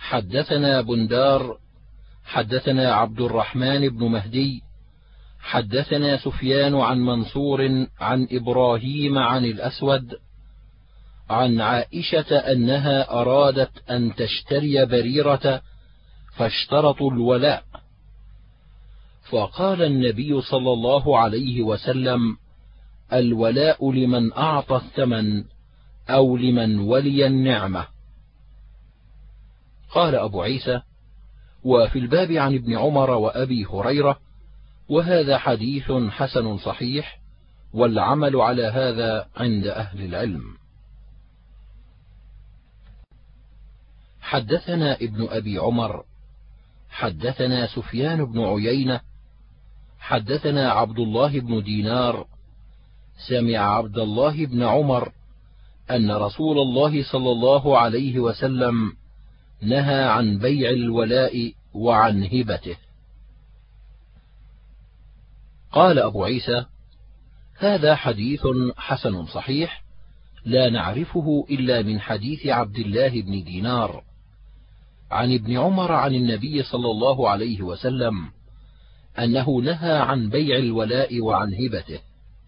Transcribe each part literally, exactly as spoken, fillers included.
حدثنا بندار حدثنا عبد الرحمن بن مهدي حدثنا سفيان عن منصور عن إبراهيم عن الأسود عن عائشة أنها أرادت أن تشتري بريرة فاشترطوا الولاء، فقال النبي صلى الله عليه وسلم: الولاء لمن أعطى الثمن أو لمن ولي النعمة. قال أبو عيسى: وفي الباب عن ابن عمر وأبي هريرة، وهذا حديث حسن صحيح، والعمل على هذا عند أهل العلم. حدثنا ابن أبي عمر حدثنا سفيان بن عيينة حدثنا عبد الله بن دينار سمع عبد الله بن عمر أن رسول الله صلى الله عليه وسلم نهى عن بيع الولاء وعن هبته. قال أبو عيسى: هذا حديث حسن صحيح، لا نعرفه إلا من حديث عبد الله بن دينار عن ابن عمر عن النبي صلى الله عليه وسلم أنه نهى عن بيع الولاء وعن هبته.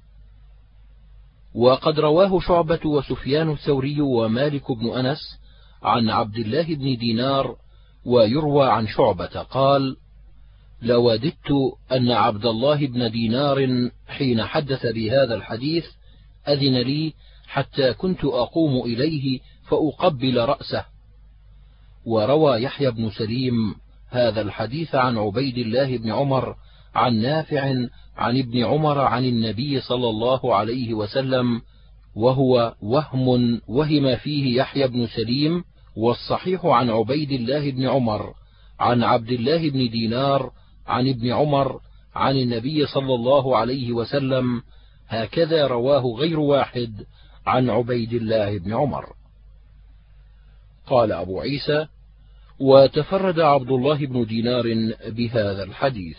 وقد رواه شعبة وسفيان الثوري ومالك بن أنس عن عبد الله بن دينار، ويروى عن شعبة قال: لوددت أن عبد الله بن دينار حين حدث بهذا الحديث أذن لي حتى كنت أقوم إليه فأقبل رأسه. وروى يحيى بن سليم هذا الحديث عن عبيد الله بن عمر عن نافع عن ابن عمر عن النبي صلى الله عليه وسلم، وهو وهم وهم فيه يحيى بن سليم، والصحيح عن عبيد الله بن عمر عن عبد الله بن دينار عن ابن عمر عن النبي صلى الله عليه وسلم، هكذا رواه غير واحد عن عبيد الله بن عمر. قال أبو عيسى: وتفرد عبد الله بن دينار بهذا الحديث.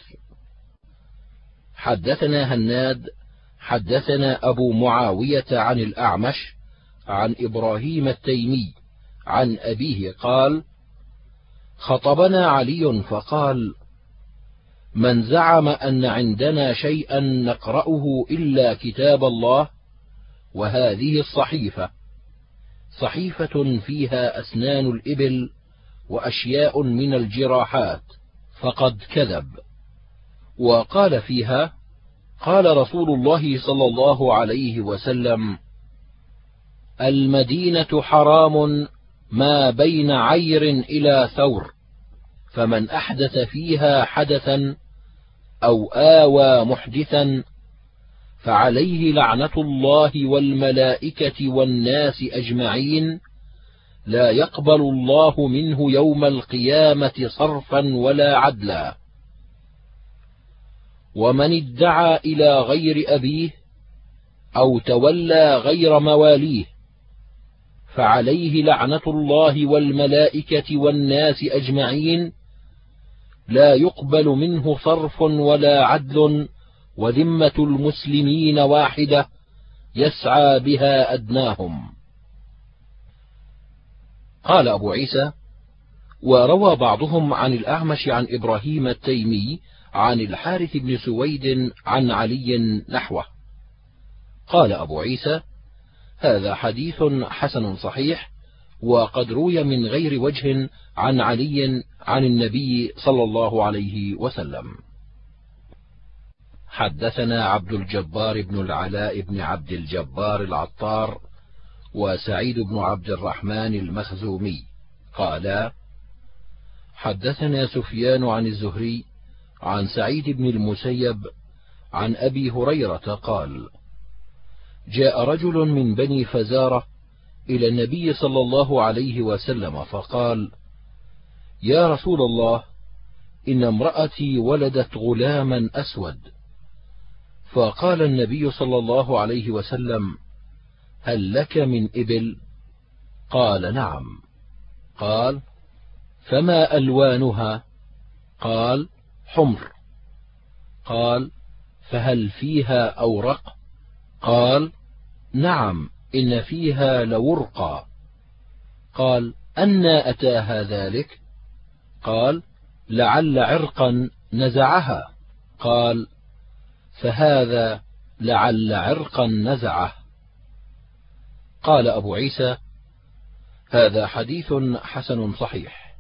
حدثنا هناد حدثنا أبو معاوية عن الأعمش عن إبراهيم التيمي عن أبيه قال: خطبنا علي فقال: من زعم أن عندنا شيئا نقرأه إلا كتاب الله وهذه الصحيفة، صحيفة فيها أسنان الإبل وأشياء من الجراحات، فقد كذب. وقال فيها: قال رسول الله صلى الله عليه وسلم: المدينة حرام ما بين عير إلى ثور، فمن أحدث فيها حدثا أو آوى محدثا فعليه لعنة الله والملائكة والناس أجمعين، لا يقبل الله منه يوم القيامة صرفا ولا عدلا. ومن ادعى إلى غير أبيه أو تولى غير مواليه فعليه لعنة الله والملائكة والناس أجمعين، لا يقبل منه صرف ولا عدل، وذمة المسلمين واحدة يسعى بها أدناهم. قال أبو عيسى: وروى بعضهم عن الأعمش عن إبراهيم التيمي عن الحارث بن سويد عن علي نحوه. قال أبو عيسى: هذا حديث حسن صحيح، وقد روي من غير وجه عن علي عن النبي صلى الله عليه وسلم. حدثنا عبد الجبار بن العلاء بن عبد الجبار العطار وسعيد بن عبد الرحمن المخزومي قالا: حدثنا سفيان عن الزهري عن سعيد بن المسيب عن أبي هريرة قال: جاء رجل من بني فزارة إلى النبي صلى الله عليه وسلم فقال: يا رسول الله، إن امرأتي ولدت غلاما أسود. فقال النبي صلى الله عليه وسلم: هل لك من إبل؟ قال: نعم. قال: فما ألوانها؟ قال: حمر. قال: فهل فيها أورق؟ قال: نعم، إن فيها لورقا. قال: أنى أتاها ذلك؟ قال: لعل عرقا نزعها. قال: فهذا لعل عرقا نزعه. قال أبو عيسى: هذا حديث حسن صحيح.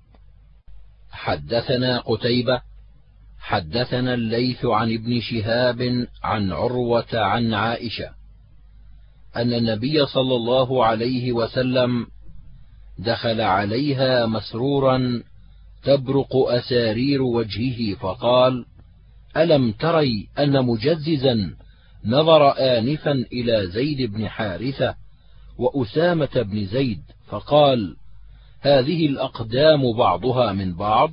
حدثنا قتيبة حدثنا الليث عن ابن شهاب عن عروة عن عائشة أن النبي صلى الله عليه وسلم دخل عليها مسرورا تبرق أسارير وجهه فقال: ألم تري أن مجززا نظر آنفا إلى زيد بن حارثة وأسامة بن زيد فقال: هذه الأقدام بعضها من بعض؟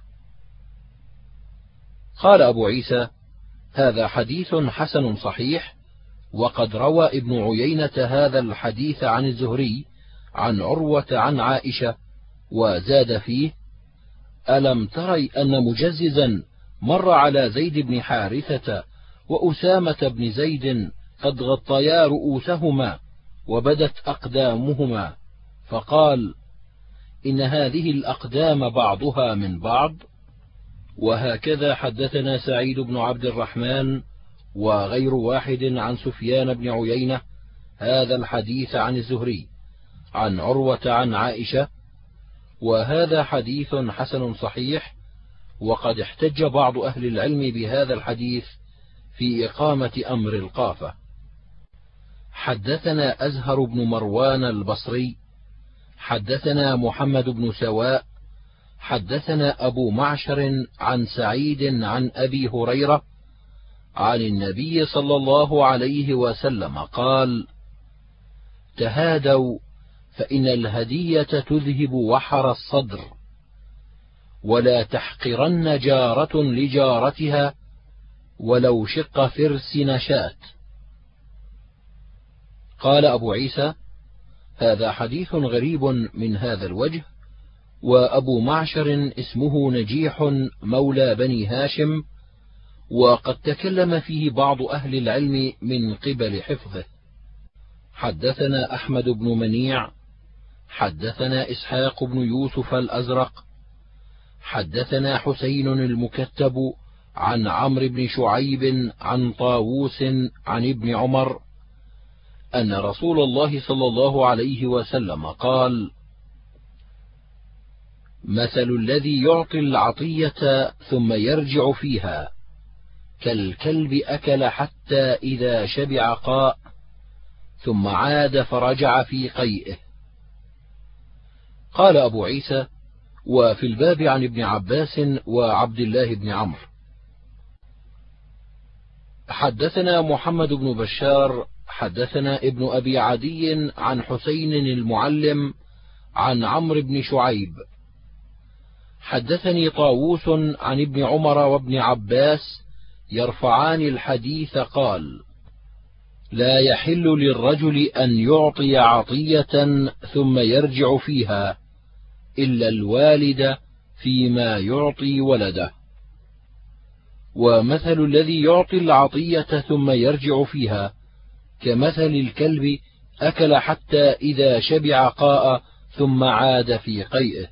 قال أبو عيسى: هذا حديث حسن صحيح، وقد روى ابن عيينة هذا الحديث عن الزهري عن عروة عن عائشة وزاد فيه: ألم تري أن مجززا مر على زيد بن حارثة وأسامة بن زيد قد غطيا رؤوسهما وبدت أقدامهما فقال: إن هذه الأقدام بعضها من بعض؟ وهكذا حدثنا سعيد بن عبد الرحمن وغير واحد عن سفيان بن عيينة هذا الحديث عن الزهري عن عروة عن عائشة، وهذا حديث حسن صحيح، وقد احتج بعض أهل العلم بهذا الحديث في إقامة أمر القافة. حدثنا أزهر بن مروان البصري حدثنا محمد بن سواء حدثنا أبو معشر عن سعيد عن أبي هريرة عن النبي صلى الله عليه وسلم قال: تهادوا فإن الهدية تذهب وحر الصدر، ولا تحقرن جارة لجارتها ولو شق فرس نشاة. قال أبو عيسى: هذا حديث غريب من هذا الوجه، وأبو معشر اسمه نجيح مولى بني هاشم، وقد تكلم فيه بعض أهل العلم من قبل حفظه. حدثنا أحمد بن منيع حدثنا إسحاق بن يوسف الأزرق حدثنا حسين المكتب عن عمرو بن شعيب عن طاووس عن ابن عمر أن رسول الله صلى الله عليه وسلم قال: مثل الذي يعطي العطية ثم يرجع فيها كالكلب أكل حتى إذا شبع قاء ثم عاد فرجع في قيئه. قال أبو عيسى: وفي الباب عن ابن عباس وعبد الله بن عمرو. حدثنا محمد بن بشار حدثنا ابن أبي عدي عن حسين المعلم عن عمرو بن شعيب حدثني طاووس عن ابن عمر وابن عباس يرفعان الحديث قال: لا يحل للرجل أن يعطي عطية ثم يرجع فيها إلا الوالد فيما يعطي ولده. ومثل الذي يعطي العطية ثم يرجع فيها كمثل الكلب أكل حتى إذا شبع قاء ثم عاد في قيئه.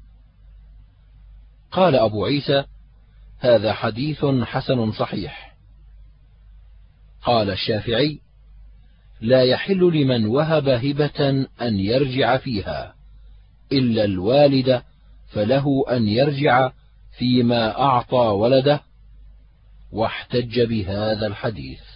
قال أبو عيسى: هذا حديث حسن صحيح. قال الشافعي: لا يحل لمن وهب هبة أن يرجع فيها إلا الوالد، فله أن يرجع فيما أعطى ولده. واحتج بهذا الحديث.